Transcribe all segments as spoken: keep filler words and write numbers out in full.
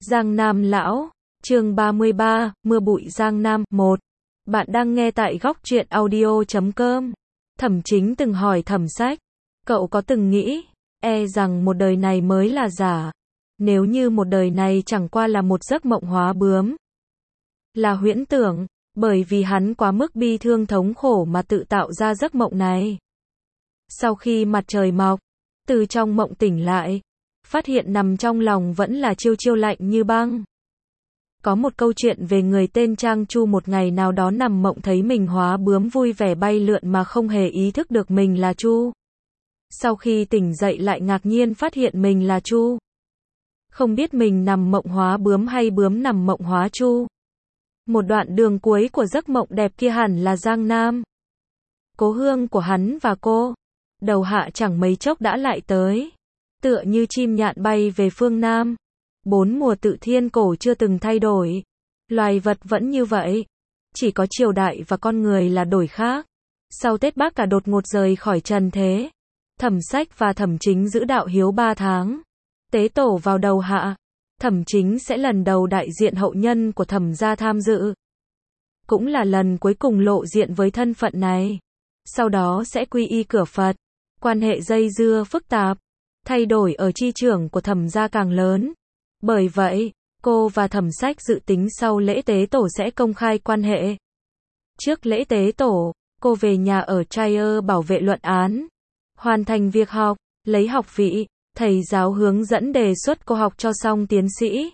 Giang Nam Lão, chương ba mươi ba, Mưa bụi Giang Nam, một. Bạn đang nghe tại góc truyện audio chấm com. Thẩm Chính từng hỏi Thẩm Sách, cậu có từng nghĩ, e rằng một đời này mới là giả, nếu như một đời này chẳng qua là một giấc mộng hóa bướm, là huyễn tưởng, bởi vì hắn quá mức bi thương thống khổ mà tự tạo ra giấc mộng này. Sau khi mặt trời mọc, từ trong mộng tỉnh lại, phát hiện nằm trong lòng vẫn là Chiêu Chiêu lạnh như băng. Có một câu chuyện về người tên Trang Chu một ngày nào đó nằm mộng thấy mình hóa bướm vui vẻ bay lượn mà không hề ý thức được mình là Chu. Sau khi tỉnh dậy lại ngạc nhiên phát hiện mình là Chu. Không biết mình nằm mộng hóa bướm hay bướm nằm mộng hóa Chu. Một đoạn đường cuối của giấc mộng đẹp kia hẳn là Giang Nam. Cố hương của hắn và cô. Đầu hạ chẳng mấy chốc đã lại tới. Tựa như chim nhạn bay về phương Nam. Bốn mùa tự thiên cổ chưa từng thay đổi. Loài vật vẫn như vậy. Chỉ có triều đại và con người là đổi khác. Sau Tết Bác cả đột ngột rời khỏi trần thế. Thẩm Sách và Thẩm Chính giữ đạo hiếu ba tháng. Tế tổ vào đầu hạ. Thẩm Chính sẽ lần đầu đại diện hậu nhân của Thẩm gia tham dự. Cũng là lần cuối cùng lộ diện với thân phận này. Sau đó sẽ quy y cửa Phật. Quan hệ dây dưa phức tạp. Thay đổi ở chi trưởng của Thẩm gia càng lớn. Bởi vậy, cô và Thẩm Sách dự tính sau lễ tế tổ sẽ công khai quan hệ. Trước lễ tế tổ, cô về nhà ở Trier bảo vệ luận án. Hoàn thành việc học, lấy học vị, thầy giáo hướng dẫn đề xuất cô học cho xong tiến sĩ.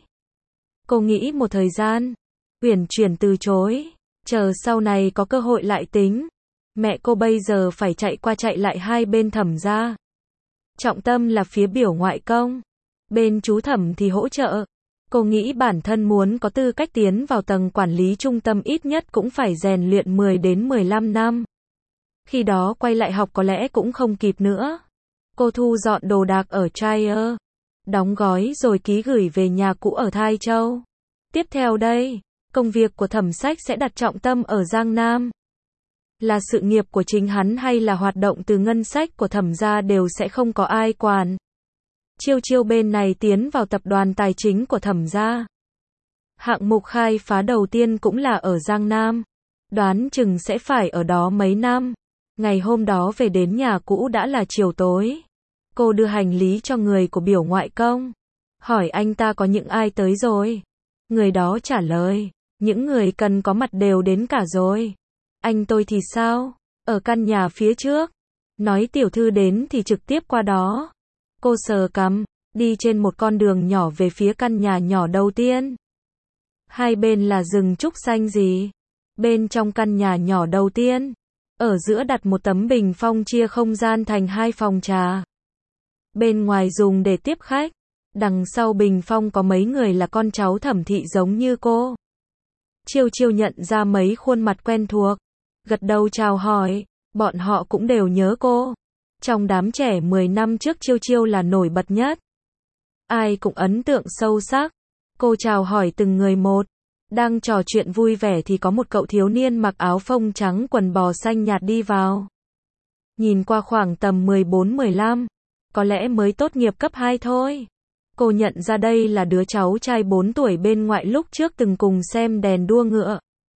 Cô nghĩ một thời gian, uyển chuyển từ chối, chờ sau này có cơ hội lại tính. Mẹ cô bây giờ phải chạy qua chạy lại hai bên Thẩm gia. Trọng tâm là phía biểu ngoại công. Bên chú Thẩm thì hỗ trợ. Cô nghĩ bản thân muốn có tư cách tiến vào tầng quản lý trung tâm ít nhất cũng phải rèn luyện mười đến mười lăm năm. Khi đó quay lại học có lẽ cũng không kịp nữa. Cô thu dọn đồ đạc ở Trier, đóng gói rồi ký gửi về nhà cũ ở Thái Châu. Tiếp theo đây, công việc của Thẩm Sách sẽ đặt trọng tâm ở Giang Nam. Là sự nghiệp của chính hắn hay là hoạt động từ ngân sách của Thẩm gia đều sẽ không có ai quản. Chiêu Chiêu bên này tiến vào tập đoàn tài chính của Thẩm gia. Hạng mục khai phá đầu tiên cũng là ở Giang Nam. Đoán chừng sẽ phải ở đó mấy năm. Ngày hôm đó về đến nhà cũ đã là chiều tối. Cô đưa hành lý cho người của biểu ngoại công. Hỏi anh ta có những ai tới rồi. Người đó trả lời, những người cần có mặt đều đến cả rồi. Anh tôi thì sao? Ở căn nhà phía trước. Nói tiểu thư đến thì trực tiếp qua đó. Cô sờ cằm, đi trên một con đường nhỏ về phía căn nhà nhỏ đầu tiên. Hai bên là rừng trúc xanh gì? Bên trong căn nhà nhỏ đầu tiên, ở giữa đặt một tấm bình phong chia không gian thành hai phòng trà. Bên ngoài dùng để tiếp khách. Đằng sau bình phong có mấy người là con cháu Thẩm thị giống như cô. Chiêu Chiêu nhận ra mấy khuôn mặt quen thuộc. Gật đầu chào hỏi, bọn họ cũng đều nhớ cô. Trong đám trẻ mười năm trước Chiêu Chiêu là nổi bật nhất. Ai cũng ấn tượng sâu sắc. Cô chào hỏi từng người một. Đang trò chuyện vui vẻ thì có một cậu thiếu niên mặc áo phông trắng quần bò xanh nhạt đi vào. Nhìn qua khoảng tầm mười bốn mười lăm. Có lẽ mới tốt nghiệp cấp hai thôi. Cô nhận ra đây là đứa cháu trai bốn tuổi bên ngoại lúc trước từng cùng xem đèn đua ngựa.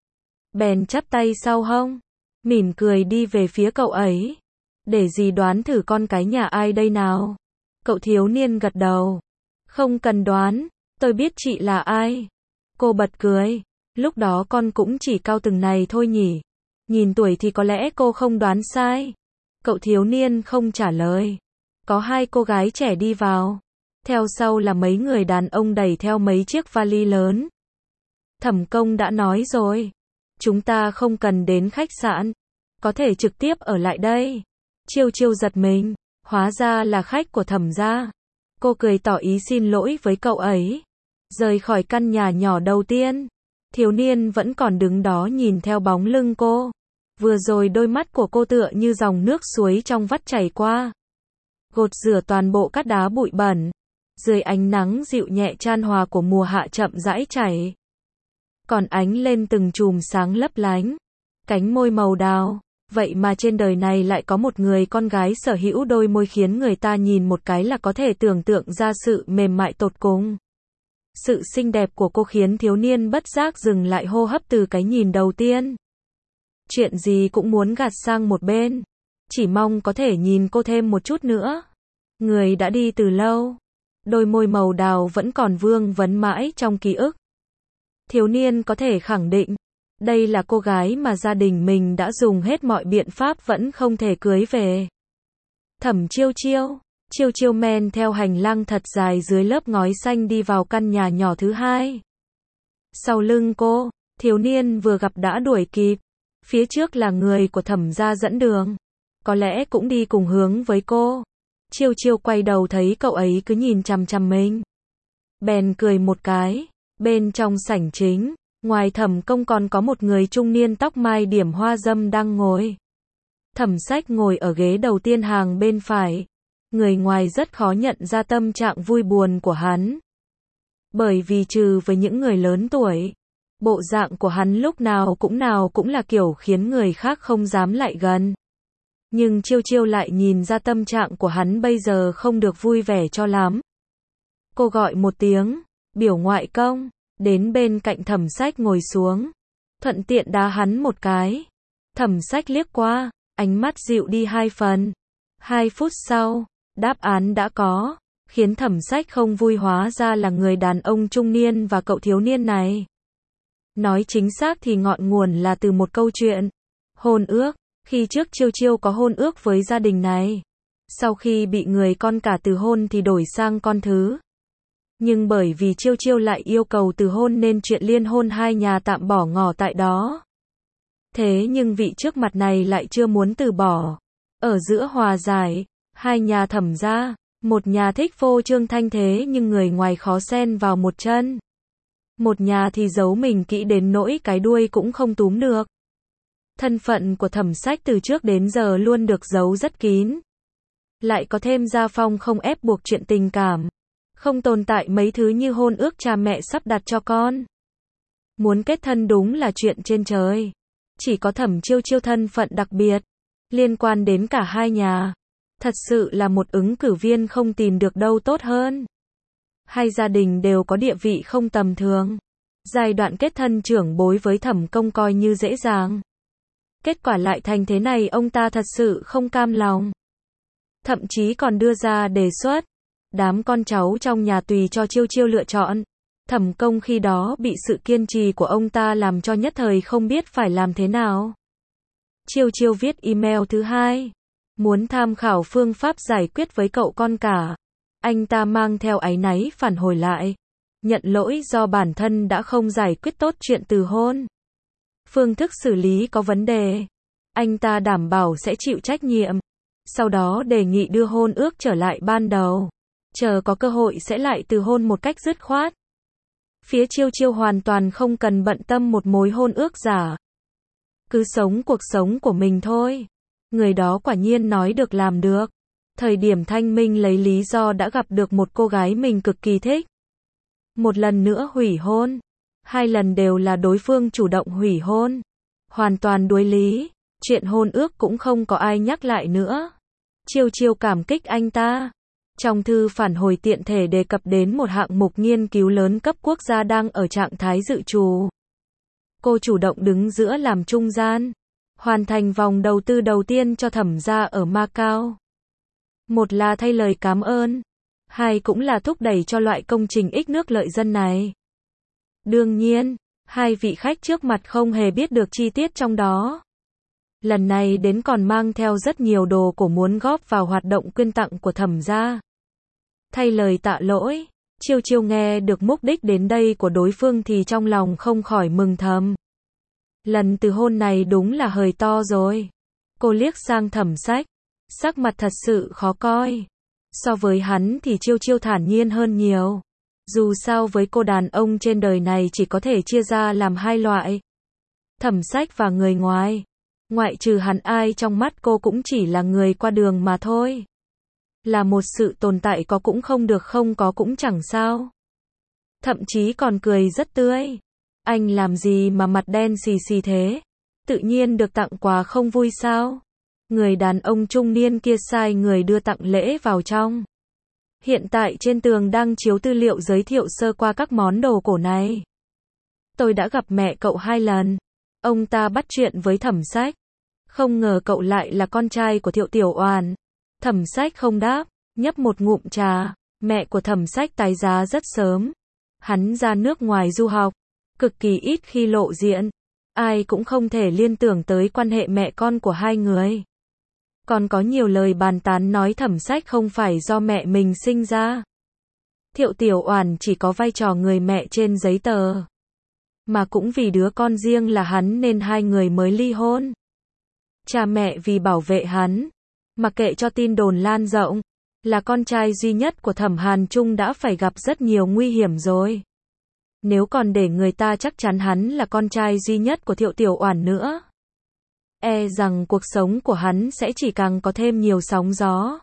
Bèn chắp tay sau hông. Mỉm cười đi về phía cậu ấy. Để dì đoán thử con cái nhà ai đây nào. Cậu thiếu niên gật đầu. Không cần đoán, tôi biết chị là ai. Cô bật cười. Lúc đó con cũng chỉ cao từng này thôi nhỉ. Nhìn tuổi thì có lẽ cô không đoán sai. Cậu thiếu niên không trả lời. Có hai cô gái trẻ đi vào. Theo sau là mấy người đàn ông đẩy theo mấy chiếc vali lớn. Thẩm công đã nói rồi. Chúng ta không cần đến khách sạn. Có thể trực tiếp ở lại đây. Chiêu Chiêu giật mình. Hóa ra là khách của Thẩm gia. Cô cười tỏ ý xin lỗi với cậu ấy. Rời khỏi căn nhà nhỏ đầu tiên. Thiếu niên vẫn còn đứng đó nhìn theo bóng lưng cô. Vừa rồi đôi mắt của cô tựa như dòng nước suối trong vắt chảy qua. Gột rửa toàn bộ cát đá bụi bẩn. Dưới ánh nắng dịu nhẹ chan hòa của mùa hạ chậm rãi chảy. Còn ánh lên từng chùm sáng lấp lánh. Cánh môi màu đào. Vậy mà trên đời này lại có một người con gái sở hữu đôi môi khiến người ta nhìn một cái là có thể tưởng tượng ra sự mềm mại tột cùng. Sự xinh đẹp của cô khiến thiếu niên bất giác dừng lại hô hấp từ cái nhìn đầu tiên. Chuyện gì cũng muốn gạt sang một bên. Chỉ mong có thể nhìn cô thêm một chút nữa. Người đã đi từ lâu. Đôi môi màu đào vẫn còn vương vấn mãi trong ký ức. Thiếu niên có thể khẳng định, đây là cô gái mà gia đình mình đã dùng hết mọi biện pháp vẫn không thể cưới về. Thẩm Chiêu Chiêu, Chiêu Chiêu men theo hành lang thật dài dưới lớp ngói xanh đi vào căn nhà nhỏ thứ hai. Sau lưng cô, thiếu niên vừa gặp đã đuổi kịp. Phía trước là người của Thẩm gia dẫn đường. Có lẽ cũng đi cùng hướng với cô. Chiêu Chiêu quay đầu thấy cậu ấy cứ nhìn chằm chằm mình. Bèn cười một cái. Bên trong sảnh chính, ngoài Thẩm Công còn có một người trung niên tóc mai điểm hoa dâm đang ngồi. Thẩm Sách ngồi ở ghế đầu tiên hàng bên phải. Người ngoài rất khó nhận ra tâm trạng vui buồn của hắn. Bởi vì trừ với những người lớn tuổi, bộ dạng của hắn lúc nào cũng nào cũng là kiểu khiến người khác không dám lại gần. Nhưng Chiêu Chiêu lại nhìn ra tâm trạng của hắn bây giờ không được vui vẻ cho lắm. Cô gọi một tiếng, biểu ngoại công, đến bên cạnh Thẩm Sách ngồi xuống. Thuận tiện đá hắn một cái. Thẩm Sách liếc qua, ánh mắt dịu đi hai phần. Hai phút sau, đáp án đã có, khiến Thẩm Sách không vui, hóa ra là người đàn ông trung niên và cậu thiếu niên này. Nói chính xác thì ngọn nguồn là từ một câu chuyện. Hôn ước, khi trước Chiêu Chiêu có hôn ước với gia đình này. Sau khi bị người con cả từ hôn thì đổi sang con thứ. Nhưng bởi vì Chiêu Chiêu lại yêu cầu từ hôn nên chuyện liên hôn hai nhà tạm bỏ ngỏ tại đó. Thế nhưng vị trước mặt này lại chưa muốn từ bỏ. Ở giữa hòa giải, hai nhà Thẩm gia, một nhà thích phô trương thanh thế nhưng người ngoài khó xen vào một chân. Một nhà thì giấu mình kỹ đến nỗi cái đuôi cũng không túm được. Thân phận của Thẩm Sách từ trước đến giờ luôn được giấu rất kín. Lại có thêm gia phong không ép buộc chuyện tình cảm. Không tồn tại mấy thứ như hôn ước cha mẹ sắp đặt cho con. Muốn kết thân đúng là chuyện trên trời. Chỉ có Thẩm Chiêu Chiêu thân phận đặc biệt, liên quan đến cả hai nhà. Thật sự là một ứng cử viên không tìm được đâu tốt hơn. Hai gia đình đều có địa vị không tầm thường. Giai đoạn kết thân trưởng bối với Thẩm Công coi như dễ dàng. Kết quả lại thành thế này, ông ta thật sự không cam lòng. Thậm chí còn đưa ra đề xuất, đám con cháu trong nhà tùy cho Chiêu Chiêu lựa chọn. Thẩm Công khi đó bị sự kiên trì của ông ta làm cho nhất thời không biết phải làm thế nào. Chiêu Chiêu viết email thứ hai, muốn tham khảo phương pháp giải quyết với cậu con cả. Anh ta mang theo áy náy phản hồi lại, nhận lỗi do bản thân đã không giải quyết tốt chuyện từ hôn. Phương thức xử lý có vấn đề. Anh ta đảm bảo sẽ chịu trách nhiệm. Sau đó đề nghị đưa hôn ước trở lại ban đầu. Chờ có cơ hội sẽ lại từ hôn một cách dứt khoát. Phía Chiêu Chiêu hoàn toàn không cần bận tâm một mối hôn ước giả. Cứ sống cuộc sống của mình thôi. Người đó quả nhiên nói được làm được. Thời điểm thanh minh lấy lý do đã gặp được một cô gái mình cực kỳ thích. Một lần nữa hủy hôn. Hai lần đều là đối phương chủ động hủy hôn. Hoàn toàn đối lý. Chuyện hôn ước cũng không có ai nhắc lại nữa. Chiêu Chiêu cảm kích anh ta. Trong thư phản hồi tiện thể đề cập đến một hạng mục nghiên cứu lớn cấp quốc gia đang ở trạng thái dự trù. Cô chủ động đứng giữa làm trung gian. Hoàn thành vòng đầu tư đầu tiên cho Thẩm gia ở Macau. Một là thay lời cảm ơn. Hai cũng là thúc đẩy cho loại công trình ích nước lợi dân này. Đương nhiên, hai vị khách trước mặt không hề biết được chi tiết trong đó. Lần này đến còn mang theo rất nhiều đồ cổ muốn góp vào hoạt động quyên tặng của Thẩm gia. Thay lời tạ lỗi, Chiêu Chiêu nghe được mục đích đến đây của đối phương thì trong lòng không khỏi mừng thầm. Lần từ hôn này đúng là hời to rồi. Cô liếc sang Thẩm Sách, sắc mặt thật sự khó coi. So với hắn thì Chiêu Chiêu thản nhiên hơn nhiều. Dù sao với cô đàn ông trên đời này chỉ có thể chia ra làm hai loại. Thẩm Sách và người ngoài. Ngoại trừ hắn ai trong mắt cô cũng chỉ là người qua đường mà thôi. Là một sự tồn tại có cũng không được, không có cũng chẳng sao. Thậm chí còn cười rất tươi. Anh làm gì mà mặt đen xì xì thế? Tự nhiên được tặng quà không vui sao? Người đàn ông trung niên kia sai người đưa tặng lễ vào trong. Hiện tại trên tường đang chiếu tư liệu giới thiệu sơ qua các món đồ cổ này. Tôi đã gặp mẹ cậu hai lần. Ông ta bắt chuyện với Thẩm Sách. Không ngờ cậu lại là con trai của Thiệu Tiểu Oản. Thẩm Sách không đáp, nhấp một ngụm trà. Mẹ của Thẩm Sách tái giá rất sớm. Hắn ra nước ngoài du học, cực kỳ ít khi lộ diện. Ai cũng không thể liên tưởng tới quan hệ mẹ con của hai người. Còn có nhiều lời bàn tán nói Thẩm Sách không phải do mẹ mình sinh ra. Thiệu Tiểu Oản chỉ có vai trò người mẹ trên giấy tờ. Mà cũng vì đứa con riêng là hắn nên hai người mới ly hôn. Cha mẹ vì bảo vệ hắn, mặc kệ cho tin đồn lan rộng, là con trai duy nhất của Thẩm Hàn Trung đã phải gặp rất nhiều nguy hiểm rồi. Nếu còn để người ta chắc chắn hắn là con trai duy nhất của Thiệu Tiểu Oản nữa, e rằng cuộc sống của hắn sẽ chỉ càng có thêm nhiều sóng gió.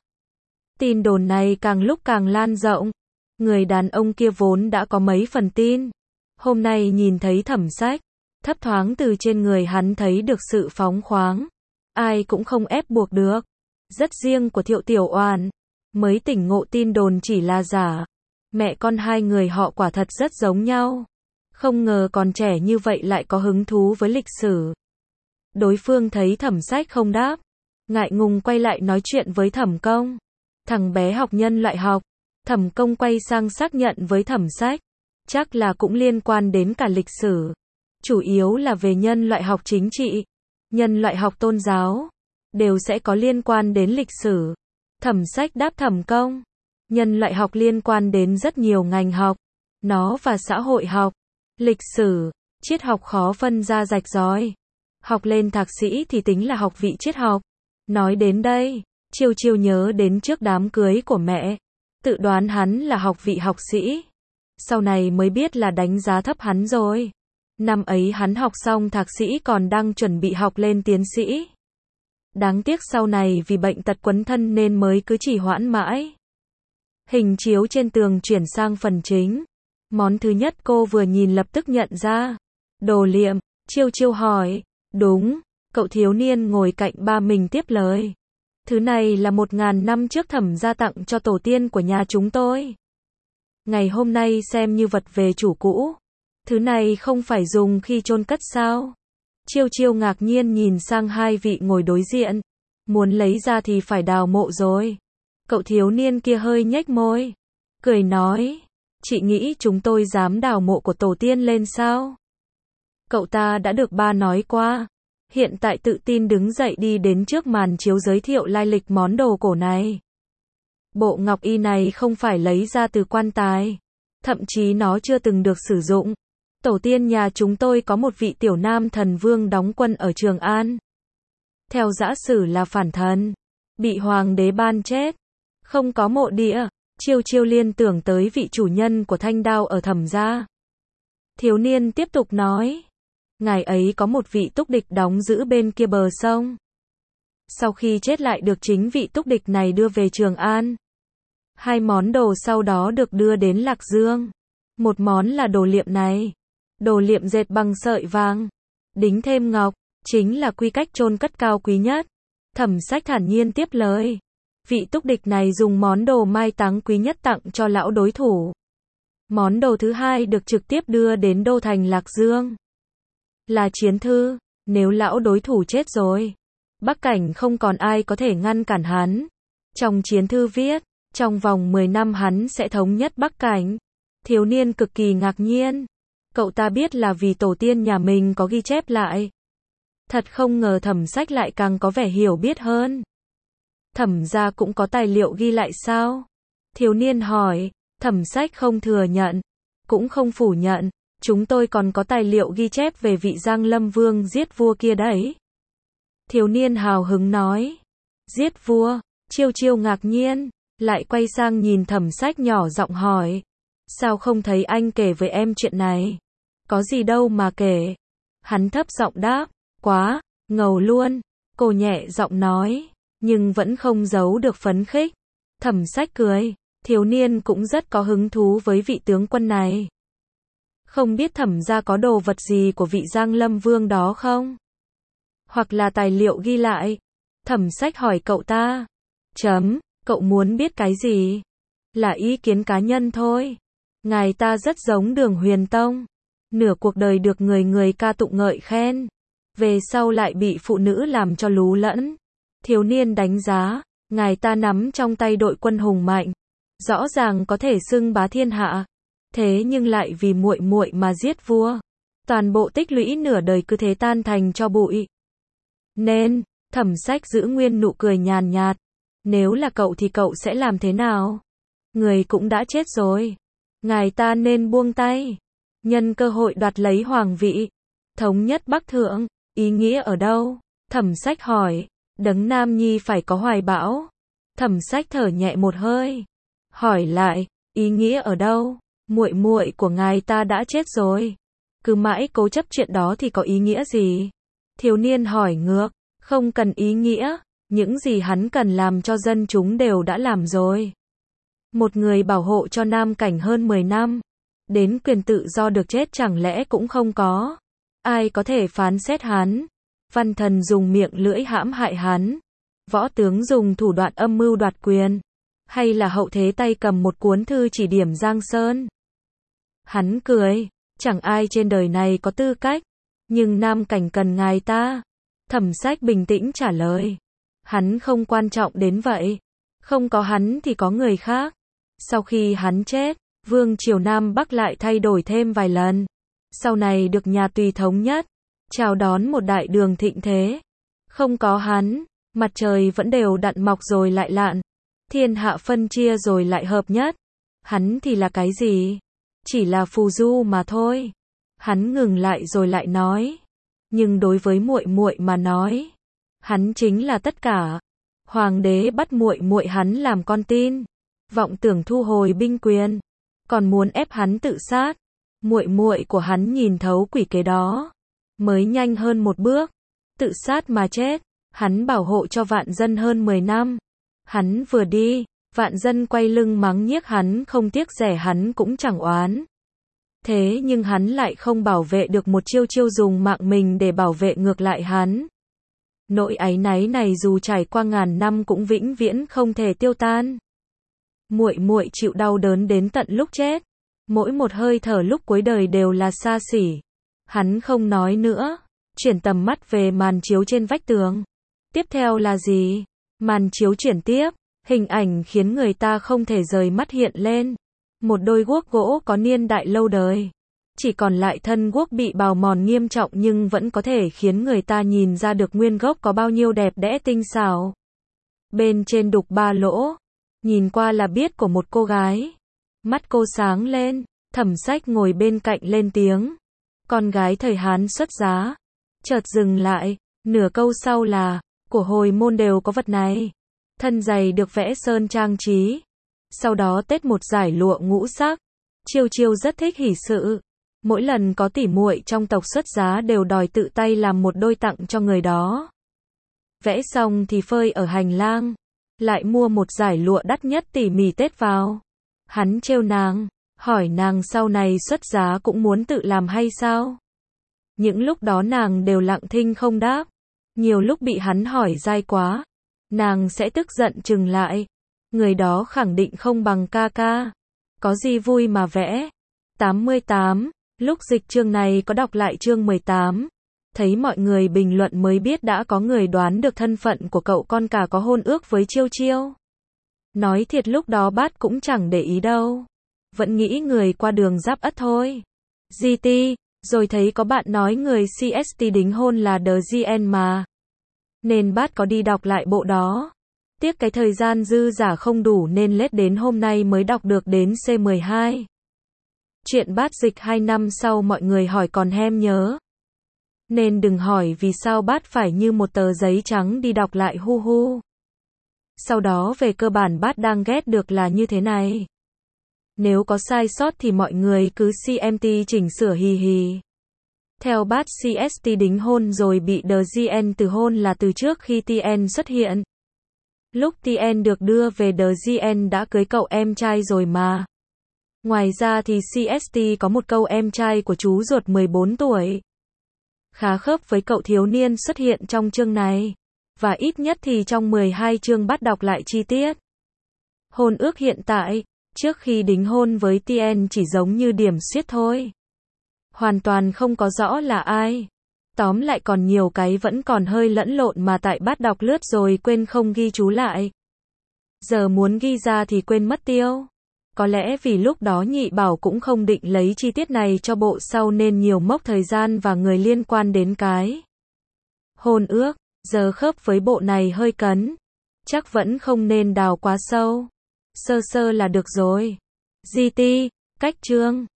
Tin đồn này càng lúc càng lan rộng. Người đàn ông kia vốn đã có mấy phần tin. Hôm nay nhìn thấy Thẩm Sách, thấp thoáng từ trên người hắn thấy được sự phóng khoáng. Ai cũng không ép buộc được. Rất riêng của Thiệu Tiểu Oản. Mới tỉnh ngộ tin đồn chỉ là giả. Mẹ con hai người họ quả thật rất giống nhau. Không ngờ còn trẻ như vậy lại có hứng thú với lịch sử. Đối phương thấy Thẩm Sách không đáp, ngại ngùng quay lại nói chuyện với Thẩm Công. Thằng bé học nhân loại học. Thẩm Công quay sang xác nhận với Thẩm Sách. Chắc là cũng liên quan đến cả lịch sử. Chủ yếu là về nhân loại học chính trị, nhân loại học tôn giáo, đều sẽ có liên quan đến lịch sử. Thẩm Sách đáp Thẩm Công. Nhân loại học liên quan đến rất nhiều ngành học. Nó và xã hội học, lịch sử, triết học khó phân ra rạch ròi. Học lên thạc sĩ thì tính là học vị triết học. Nói đến đây, Chiêu Chiêu nhớ đến trước đám cưới của mẹ. Tự đoán hắn là học vị học sĩ. Sau này mới biết là đánh giá thấp hắn rồi. Năm ấy hắn học xong thạc sĩ còn đang chuẩn bị học lên tiến sĩ. Đáng tiếc sau này vì bệnh tật quấn thân nên mới cứ trì hoãn mãi. Hình chiếu trên tường chuyển sang phần chính. Món thứ nhất cô vừa nhìn lập tức nhận ra. Đồ liệm. Chiêu Chiêu hỏi. Đúng. Cậu thiếu niên ngồi cạnh ba mình tiếp lời. Thứ này là một ngàn năm trước Thẩm gia tặng cho tổ tiên của nhà chúng tôi. Ngày hôm nay xem như vật về chủ cũ. Thứ này không phải dùng khi chôn cất sao? Chiêu Chiêu ngạc nhiên nhìn sang hai vị ngồi đối diện. Muốn lấy ra thì phải đào mộ rồi. Cậu thiếu niên kia hơi nhếch môi. Cười nói. Chị nghĩ chúng tôi dám đào mộ của tổ tiên lên sao? Cậu ta đã được ba nói qua. Hiện tại tự tin đứng dậy đi đến trước màn chiếu giới thiệu lai lịch món đồ cổ này. Bộ ngọc y này không phải lấy ra từ quan tài. Thậm chí nó chưa từng được sử dụng. Tổ tiên nhà chúng tôi có một vị tiểu nam thần vương đóng quân ở Trường An. Theo giã sử là phản thần. Bị hoàng đế ban chết. Không có mộ địa. Chiêu Chiêu liên tưởng tới vị chủ nhân của thanh đao ở Thẩm gia. Thiếu niên tiếp tục nói. Ngài ấy có một vị túc địch đóng giữ bên kia bờ sông. Sau khi chết lại được chính vị túc địch này đưa về Trường An. Hai món đồ sau đó được đưa đến Lạc Dương. Một món là đồ liệm này. Đồ liệm dệt bằng sợi vàng. Đính thêm ngọc. Chính là quy cách chôn cất cao quý nhất. Thẩm Sách thản nhiên tiếp lời. Vị túc địch này dùng món đồ mai táng quý nhất tặng cho lão đối thủ. Món đồ thứ hai được trực tiếp đưa đến đô thành Lạc Dương. Là chiến thư. Nếu lão đối thủ chết rồi, Bắc Cảnh không còn ai có thể ngăn cản hắn. Trong chiến thư viết, trong vòng mười năm hắn sẽ thống nhất Bắc Cảnh. Thiếu niên cực kỳ ngạc nhiên. Cậu ta biết là vì tổ tiên nhà mình có ghi chép lại. Thật không ngờ Thẩm Sách lại càng có vẻ hiểu biết hơn. Thẩm gia cũng có tài liệu ghi lại sao? Thiếu niên hỏi. Thẩm Sách không thừa nhận, cũng không phủ nhận. Chúng tôi còn có tài liệu ghi chép về vị Giang Lâm Vương giết vua kia đấy. Thiếu niên hào hứng nói. Giết vua? Chiêu Chiêu ngạc nhiên, lại quay sang nhìn Thẩm Sách nhỏ giọng hỏi. Sao không thấy anh kể với em chuyện này? Có gì đâu mà kể. Hắn thấp giọng đáp. Quá, ngầu luôn. Cô nhẹ giọng nói, nhưng vẫn không giấu được phấn khích. Thẩm Sách cười. Thiếu niên cũng rất có hứng thú với vị tướng quân này. Không biết Thẩm gia có đồ vật gì của vị Giang Lâm Vương đó không? Hoặc là tài liệu ghi lại? Thẩm Sách hỏi cậu ta. Chấm, cậu muốn biết cái gì? Là ý kiến cá nhân thôi. Ngài ta rất giống Đường Huyền Tông. Nửa cuộc đời được người người ca tụng ngợi khen. Về sau lại bị phụ nữ làm cho lú lẫn. Thiếu niên đánh giá, ngài ta nắm trong tay đội quân hùng mạnh. Rõ ràng có thể xưng bá thiên hạ. Thế nhưng lại vì muội muội mà giết vua. Toàn bộ tích lũy nửa đời cứ thế tan thành cho bụi. Nên, Thẩm Sách giữ nguyên nụ cười nhàn nhạt. Nếu là cậu thì cậu sẽ làm thế nào? Người cũng đã chết rồi. Ngài ta nên buông tay. Nhân cơ hội đoạt lấy hoàng vị. Thống nhất Bắc Thượng. Ý nghĩa ở đâu? Thẩm Sách hỏi. Đấng nam nhi phải có hoài bão. Thẩm Sách thở nhẹ một hơi. Hỏi lại. Ý nghĩa ở đâu? Muội muội của ngài ta đã chết rồi. Cứ mãi cố chấp chuyện đó thì có ý nghĩa gì? Thiếu niên hỏi ngược. Không cần ý nghĩa. Những gì hắn cần làm cho dân chúng đều đã làm rồi. Một người bảo hộ cho Nam Cảnh hơn mười năm. Đến quyền tự do được chết chẳng lẽ cũng không có. Ai có thể phán xét hắn? Văn thần dùng miệng lưỡi hãm hại hắn. Võ tướng dùng thủ đoạn âm mưu đoạt quyền. Hay là hậu thế tay cầm một cuốn thư chỉ điểm Giang Sơn? Hắn cười. Chẳng ai trên đời này có tư cách. Nhưng Nam Cảnh cần ngài ta. Thẩm Sách bình tĩnh trả lời. Hắn không quan trọng đến vậy. Không có hắn thì có người khác. Sau khi hắn chết, vương triều Nam Bắc lại thay đổi thêm vài lần. Sau này được nhà Tùy thống nhất, chào đón một đại đường thịnh thế. Không có hắn, mặt trời vẫn đều đặn mọc rồi lại lặn. Thiên hạ phân chia rồi lại hợp nhất. Hắn thì là cái gì? Chỉ là phù du mà thôi. Hắn ngừng lại rồi lại nói. Nhưng đối với muội muội mà nói, hắn chính là tất cả. Hoàng đế bắt muội muội hắn làm con tin, vọng tưởng thu hồi binh quyền, còn muốn ép hắn tự sát. Muội muội của hắn nhìn thấu quỷ kế đó, mới nhanh hơn một bước, tự sát mà chết. Hắn bảo hộ cho vạn dân hơn mười năm. Hắn vừa đi, vạn dân quay lưng mắng nhiếc hắn không tiếc rẻ, hắn cũng chẳng oán. Thế nhưng hắn lại không bảo vệ được một chiêu chiêu dùng mạng mình để bảo vệ ngược lại hắn. Nỗi áy náy này dù trải qua ngàn năm cũng vĩnh viễn không thể tiêu tan. Muội muội chịu đau đớn đến tận lúc chết. Mỗi một hơi thở lúc cuối đời đều là xa xỉ. Hắn không nói nữa, chuyển tầm mắt về màn chiếu trên vách tường. Tiếp theo là gì? Màn chiếu chuyển tiếp, hình ảnh khiến người ta không thể rời mắt hiện lên. Một đôi guốc gỗ có niên đại lâu đời. Chỉ còn lại thân guốc bị bào mòn nghiêm trọng nhưng vẫn có thể khiến người ta nhìn ra được nguyên gốc có bao nhiêu đẹp đẽ tinh xảo. Bên trên đục ba lỗ, nhìn qua là biết của một cô gái. Mắt cô sáng lên, Thẩm Sách ngồi bên cạnh lên tiếng. Con gái thời Hán xuất giá. Chợt dừng lại, nửa câu sau là, của hồi môn đều có vật này. Thân giày được vẽ sơn trang trí. Sau đó tết một dải lụa ngũ sắc. Chiêu chiêu rất thích hỷ sự. Mỗi lần có tỉ muội trong tộc xuất giá đều đòi tự tay làm một đôi tặng cho người đó. Vẽ xong thì phơi ở hành lang. Lại mua một dải lụa đắt nhất tỉ mỉ tết vào. Hắn trêu nàng, hỏi nàng sau này xuất giá cũng muốn tự làm hay sao? Những lúc đó nàng đều lặng thinh không đáp. Nhiều lúc bị hắn hỏi dai quá, nàng sẽ tức giận trừng lại. Người đó khẳng định không bằng ca ca. Có gì vui mà vẽ. tám mươi tám. Lúc dịch chương này có đọc lại chương mười tám. Thấy mọi người bình luận mới biết đã có người đoán được thân phận của cậu con cả có hôn ước với Chiêu Chiêu. Nói thiệt lúc đó bát cũng chẳng để ý đâu. Vẫn nghĩ người qua đường giáp Ất thôi. giê tê, rồi thấy có bạn nói người xê ét tê đính hôn là The giê en mà. Nên bát có đi đọc lại bộ đó. Tiếc cái thời gian dư giả không đủ nên lết đến hôm nay mới đọc được đến C mười hai. Chuyện bát dịch hai năm sau mọi người hỏi còn hem nhớ. Nên đừng hỏi vì sao bát phải như một tờ giấy trắng đi đọc lại hu hu. Sau đó về cơ bản bát đang ghét được là như thế này. Nếu có sai sót thì mọi người cứ xê em tê chỉnh sửa hì hì. Theo bát xê ét tê đính hôn rồi bị The giê en từ hôn là từ trước khi tê en xuất hiện. Lúc tê en được đưa về The giê en đã cưới cậu em trai rồi mà. Ngoài ra thì xê ét tê có một câu em trai của chú ruột mười bốn tuổi. Khá khớp với cậu thiếu niên xuất hiện trong chương này. Và ít nhất thì trong mười hai chương bắt đọc lại chi tiết. Hôn ước hiện tại, Trước khi đính hôn với Tien chỉ giống như điểm xuyết thôi. Hoàn toàn không có rõ là ai. Tóm lại còn nhiều cái vẫn còn hơi lẫn lộn mà tại bắt đọc lướt rồi quên không ghi chú lại. Giờ muốn ghi ra thì quên mất tiêu. Có lẽ vì lúc đó Nhị Bảo cũng không định lấy chi tiết này cho bộ sau nên nhiều mốc thời gian và người liên quan đến cái hôn ước, giờ khớp với bộ này hơi cấn. Chắc vẫn không nên đào quá sâu. Sơ sơ là được rồi. giê tê, cách chương.